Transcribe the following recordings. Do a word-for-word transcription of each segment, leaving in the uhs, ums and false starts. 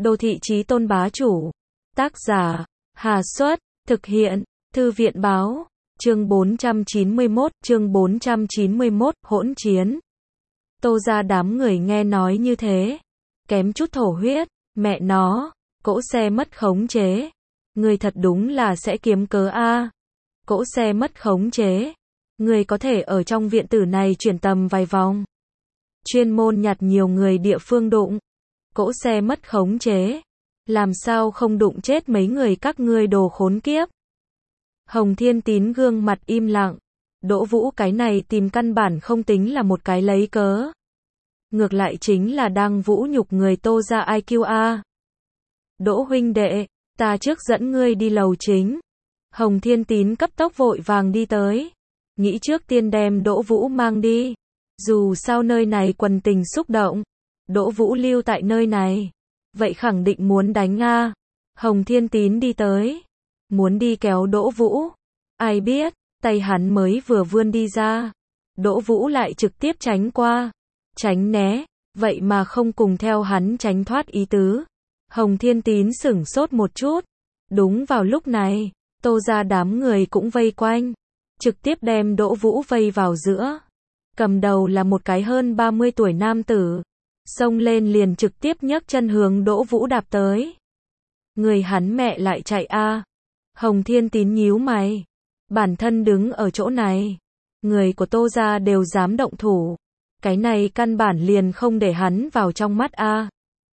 Đô thị chí tôn bá chủ. Tác giả, Hà Xuất, thực hiện, Thư viện báo, chương bốn trăm chín mươi mốt, chương bốn trăm chín mươi mốt, hỗn chiến. Tô ra đám người nghe nói như thế, kém chút thổ huyết, mẹ nó, cỗ xe mất khống chế. Người thật đúng là sẽ kiếm cớ a. Cỗ xe mất khống chế. Người có thể ở trong viện tử này chuyển tầm vài vòng. Chuyên môn nhặt nhiều người địa phương đụng. Cỗ xe mất khống chế. Làm sao không đụng chết mấy người các ngươi đồ khốn kiếp. Hồng Thiên Tín gương mặt im lặng. Đỗ Vũ cái này tìm căn bản không tính là một cái lấy cớ. Ngược lại chính là đang vũ nhục người Tô ra i kiu a. Đỗ huynh đệ, ta trước dẫn ngươi đi lầu chính. Hồng Thiên Tín cấp tốc vội vàng đi tới. Nghĩ trước tiên đem Đỗ Vũ mang đi. Dù sao nơi này quần tình xúc động. Đỗ Vũ lưu tại nơi này. Vậy khẳng định muốn đánh a. Hồng Thiên Tín đi tới. Muốn đi kéo Đỗ Vũ. Ai biết, tay hắn mới vừa vươn đi ra. Đỗ Vũ lại trực tiếp tránh qua. Tránh né, vậy mà không cùng theo hắn tránh thoát ý tứ. Hồng Thiên Tín sửng sốt một chút. Đúng vào lúc này, Tô ra đám người cũng vây quanh. Trực tiếp đem Đỗ Vũ vây vào giữa. Cầm đầu là một cái hơn ba mươi tuổi nam tử. Xông lên liền trực tiếp nhấc chân hướng Đỗ Vũ đạp tới. Người hắn mẹ lại chạy a. Hồng Thiên Tín nhíu mày. Bản thân đứng ở chỗ này. Người của Tô ra đều dám động thủ. Cái này căn bản liền không để hắn vào trong mắt a.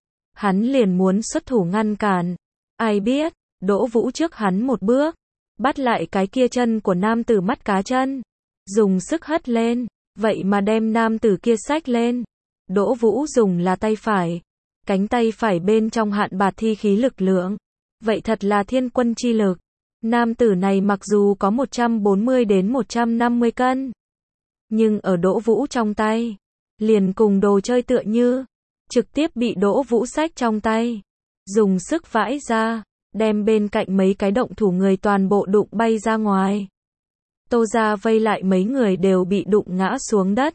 Hắn liền muốn xuất thủ ngăn cản. Ai biết, Đỗ Vũ trước hắn một bước. Bắt lại cái kia chân của nam tử mắt cá chân. Dùng sức hất lên. Vậy mà đem nam tử kia xách lên. Đỗ Vũ dùng là tay phải. Cánh tay phải bên trong hạn bạt thi khí lực lượng. Vậy thật là thiên quân chi lực. Nam tử này mặc dù có một trăm bốn mươi đến một trăm năm mươi cân. Nhưng ở Đỗ Vũ trong tay. Liền cùng đồ chơi tựa như. Trực tiếp bị Đỗ Vũ xách trong tay. Dùng sức vãi ra. Đem bên cạnh mấy cái động thủ người toàn bộ đụng bay ra ngoài. Tô ra vây lại mấy người đều bị đụng ngã xuống đất.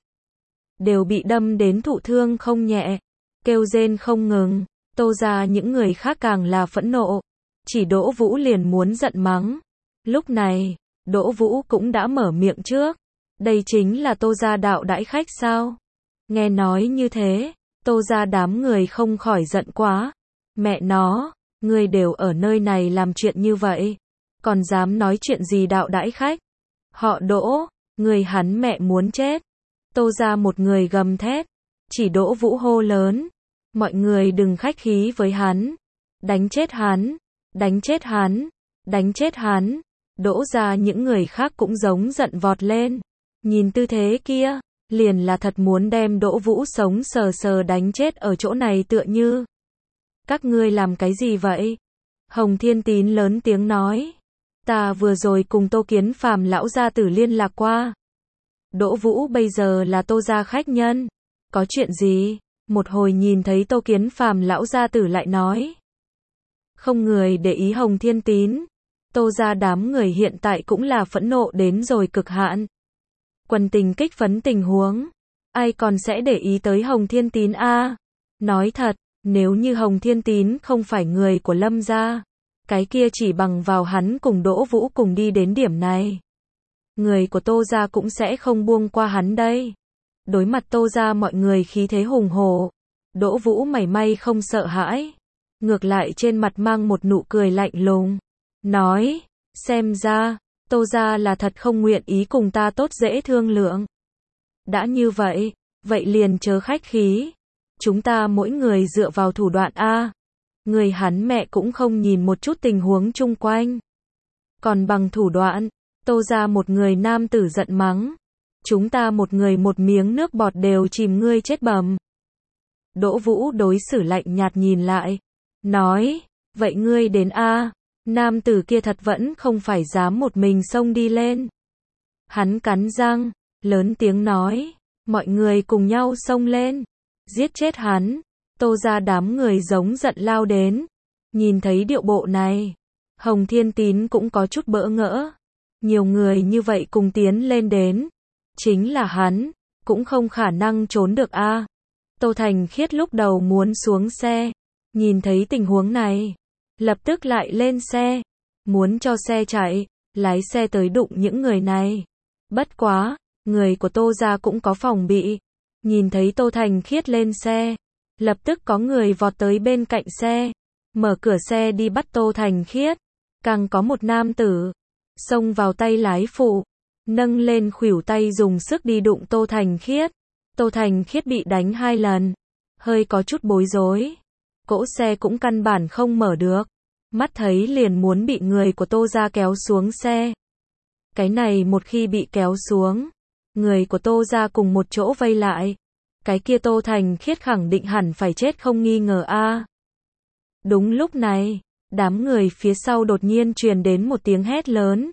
Đều bị đâm đến thụ thương không nhẹ. Kêu rên không ngừng. Tô ra những người khác càng là phẫn nộ. Chỉ Đỗ Vũ liền muốn giận mắng. Lúc này, Đỗ Vũ cũng đã mở miệng trước. Đây chính là Tô ra đạo đãi khách sao? Nghe nói như thế, Tô ra đám người không khỏi giận quá. Mẹ nó, ngươi đều ở nơi này làm chuyện như vậy. Còn dám nói chuyện gì đạo đãi khách? Họ Đỗ, người hắn mẹ muốn chết. Tô ra một người gầm thét. Chỉ Đỗ Vũ hô lớn. Mọi người đừng khách khí với hắn. Đánh chết hắn. Đánh chết hắn. Đánh chết hắn. Đỗ ra những người khác cũng giống giận vọt lên. Nhìn tư thế kia. Liền là thật muốn đem Đỗ Vũ sống sờ sờ đánh chết ở chỗ này tựa như. Các ngươi làm cái gì vậy? Hồng Thiên Tín lớn tiếng nói. Ta vừa rồi cùng Tô Kiến Phàm lão gia tử liên lạc qua. Đỗ Vũ bây giờ là Tô gia khách nhân. Có chuyện gì? Một hồi nhìn thấy Tô Kiến Phàm lão gia tử lại nói. Không người để ý Hồng Thiên Tín. Tô gia đám người hiện tại cũng là phẫn nộ đến rồi cực hạn. Quần tình kích phấn tình huống. Ai còn sẽ để ý tới Hồng Thiên Tín a? Nói thật, nếu như Hồng Thiên Tín không phải người của Lâm gia, cái kia chỉ bằng vào hắn cùng Đỗ Vũ cùng đi đến điểm này. Người của Tô gia cũng sẽ không buông qua hắn đây. Đối mặt Tô gia mọi người khí thế hùng hổ. Đỗ Vũ mảy may không sợ hãi. Ngược lại trên mặt mang một nụ cười lạnh lùng. Nói, xem ra, Tô gia là thật không nguyện ý cùng ta tốt dễ thương lượng. Đã như vậy, vậy liền chớ khách khí. Chúng ta mỗi người dựa vào thủ đoạn a. Người hắn mẹ cũng không nhìn một chút tình huống chung quanh. Còn bằng thủ đoạn, Tô ra một người nam tử giận mắng. Chúng ta một người một miếng nước bọt đều chìm ngươi chết bầm. Đỗ Vũ đối xử lạnh nhạt nhìn lại. Nói, vậy ngươi đến a. Nam tử kia thật vẫn không phải dám một mình xông đi lên. Hắn cắn răng, lớn tiếng nói. Mọi người cùng nhau xông lên. Giết chết hắn. Tô ra đám người giống giận lao đến. Nhìn thấy điệu bộ này. Hồng Thiên Tín cũng có chút bỡ ngỡ. Nhiều người như vậy cùng tiến lên đến. Chính là hắn. Cũng không khả năng trốn được a. Tô Thành Khiết lúc đầu muốn xuống xe. nhìn thấy tình huống này, lập tức lại lên xe, muốn cho xe chạy, lái xe tới đụng những người này. Bất quá, người của Tô gia cũng có phòng bị, nhìn thấy Tô Thành Khiết lên xe, lập tức có người vọt tới bên cạnh xe, mở cửa xe đi bắt Tô Thành Khiết, càng có một nam tử xông vào tay lái phụ, nâng lên khuỷu tay dùng sức đi đụng Tô Thành Khiết. Tô Thành Khiết bị đánh hai lần, hơi có chút bối rối, cỗ xe cũng căn bản không mở được, mắt thấy liền muốn bị người của Tô gia kéo xuống xe. Cái này một khi bị kéo xuống, người của Tô gia cùng một chỗ vây lại, cái kia Tô Thành Khiết khẳng định hẳn phải chết không nghi ngờ a. Đúng lúc này, đám người phía sau đột nhiên truyền đến một tiếng hét lớn.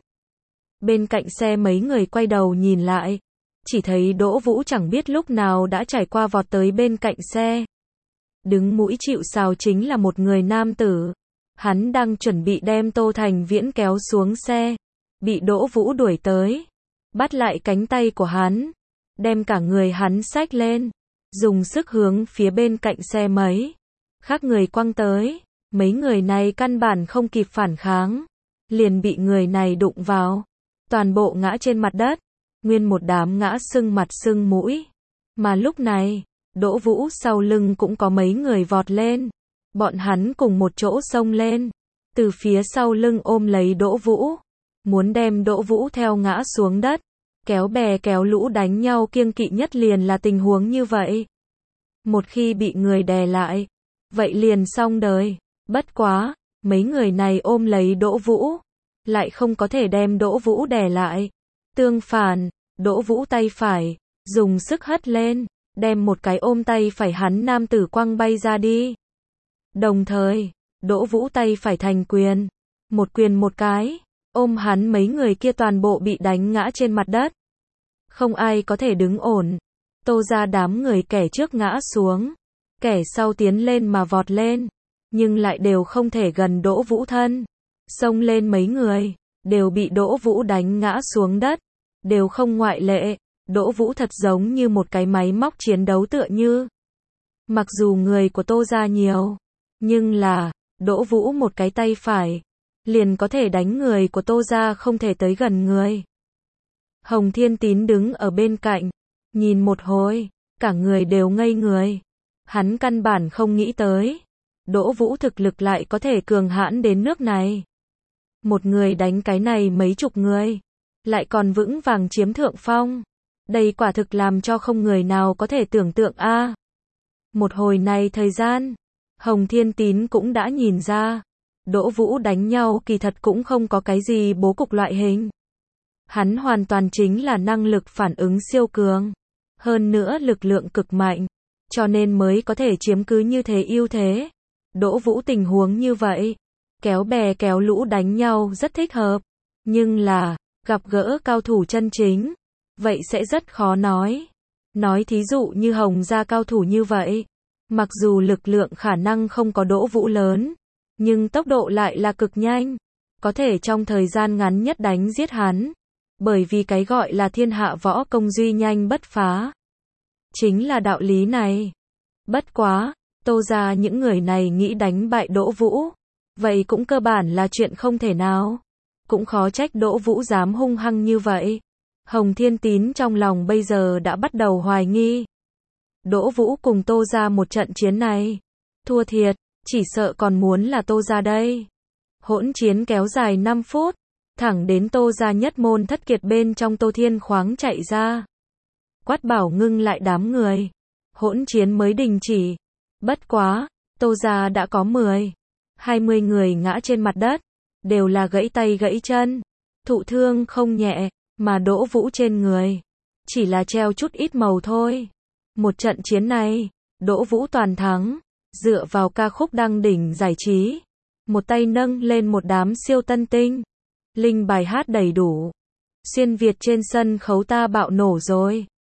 Bên cạnh xe mấy người quay đầu nhìn lại, chỉ thấy Đỗ Vũ chẳng biết lúc nào đã trải qua vọt tới bên cạnh xe. Đứng mũi chịu sào chính là một người nam tử. Hắn đang chuẩn bị đem Tô Thành Viễn kéo xuống xe, bị Đỗ Vũ đuổi tới, bắt lại cánh tay của hắn, đem cả người hắn xách lên, dùng sức hướng phía bên cạnh xe mấy khác người quăng tới. Mấy người này căn bản không kịp phản kháng, liền bị người này đụng vào, toàn bộ ngã trên mặt đất, nguyên một đám ngã sưng mặt sưng mũi. Mà lúc này, Đỗ Vũ sau lưng cũng có mấy người vọt lên, bọn hắn cùng một chỗ xông lên, từ phía sau lưng ôm lấy Đỗ Vũ, muốn đem Đỗ Vũ theo ngã xuống đất, kéo bè kéo lũ đánh nhau. Kiêng kỵ nhất liền là tình huống như vậy. Một khi bị người đè lại, vậy liền xong đời. Bất quá, mấy người này ôm lấy Đỗ Vũ, lại không có thể đem Đỗ Vũ đè lại. Tương phản, Đỗ Vũ tay phải, dùng sức hất lên, đem một cái ôm tay phải hắn nam tử quăng bay ra đi. Đồng thời, Đỗ Vũ tay phải thành quyền, một quyền một cái, ôm hắn mấy người kia toàn bộ bị đánh ngã trên mặt đất. Không ai có thể đứng ổn. Tô gia đám người kẻ trước ngã xuống, kẻ sau tiến lên mà vọt lên, nhưng lại đều không thể gần Đỗ Vũ thân. Xông lên mấy người, đều bị Đỗ Vũ đánh ngã xuống đất, đều không ngoại lệ. Đỗ Vũ thật giống như một cái máy móc chiến đấu tựa như. Mặc dù người của Tô gia nhiều, nhưng là, Đỗ Vũ một cái tay phải, liền có thể đánh người của Tô gia không thể tới gần người. Hồng Thiên Tín đứng ở bên cạnh, nhìn một hồi, cả người đều ngây người. Hắn căn bản không nghĩ tới, Đỗ Vũ thực lực lại có thể cường hãn đến nước này. Một người đánh cái này mấy chục người, lại còn vững vàng chiếm thượng phong. Đây quả thực làm cho không người nào có thể tưởng tượng a. À, một hồi này thời gian, Hồng Thiên Tín cũng đã nhìn ra, Đỗ Vũ đánh nhau kỳ thật cũng không có cái gì bố cục loại hình. Hắn hoàn toàn chính là năng lực phản ứng siêu cường, hơn nữa lực lượng cực mạnh, cho nên mới có thể chiếm cứ như thế ưu thế. Đỗ Vũ tình huống như vậy, kéo bè kéo lũ đánh nhau rất thích hợp, nhưng là, gặp gỡ cao thủ chân chính, vậy sẽ rất khó nói. Nói thí dụ như Hồng gia cao thủ như vậy, mặc dù lực lượng khả năng không có Đỗ Vũ lớn, nhưng tốc độ lại là cực nhanh, có thể trong thời gian ngắn nhất đánh giết hắn. Bởi vì cái gọi là thiên hạ võ công duy nhanh bất phá, chính là đạo lý này. Bất quá, Tô gia những người này nghĩ đánh bại Đỗ Vũ, vậy cũng cơ bản là chuyện không thể nào. Cũng khó trách Đỗ Vũ dám hung hăng như vậy. Hồng Thiên Tín trong lòng bây giờ đã bắt đầu hoài nghi. Đỗ Vũ cùng Tô gia một trận chiến này, thua thiệt, chỉ sợ còn muốn là Tô gia đây. Hỗn chiến kéo dài năm phút, thẳng đến Tô gia nhất môn thất kiệt bên trong Tô Thiên Khoáng chạy ra. Quát bảo ngưng lại đám người. Hỗn chiến mới đình chỉ. Bất quá, Tô gia đã có mười, hai mươi người ngã trên mặt đất, đều là gãy tay gãy chân, thụ thương không nhẹ, mà Đỗ Vũ trên người chỉ là treo chút ít màu thôi. Một trận chiến này, Đỗ Vũ toàn thắng, dựa vào ca khúc đăng đỉnh giải trí, một tay nâng lên một đám siêu tân tinh, linh bài hát đầy đủ. Xuyên Việt trên sân khấu ta bạo nổ rồi.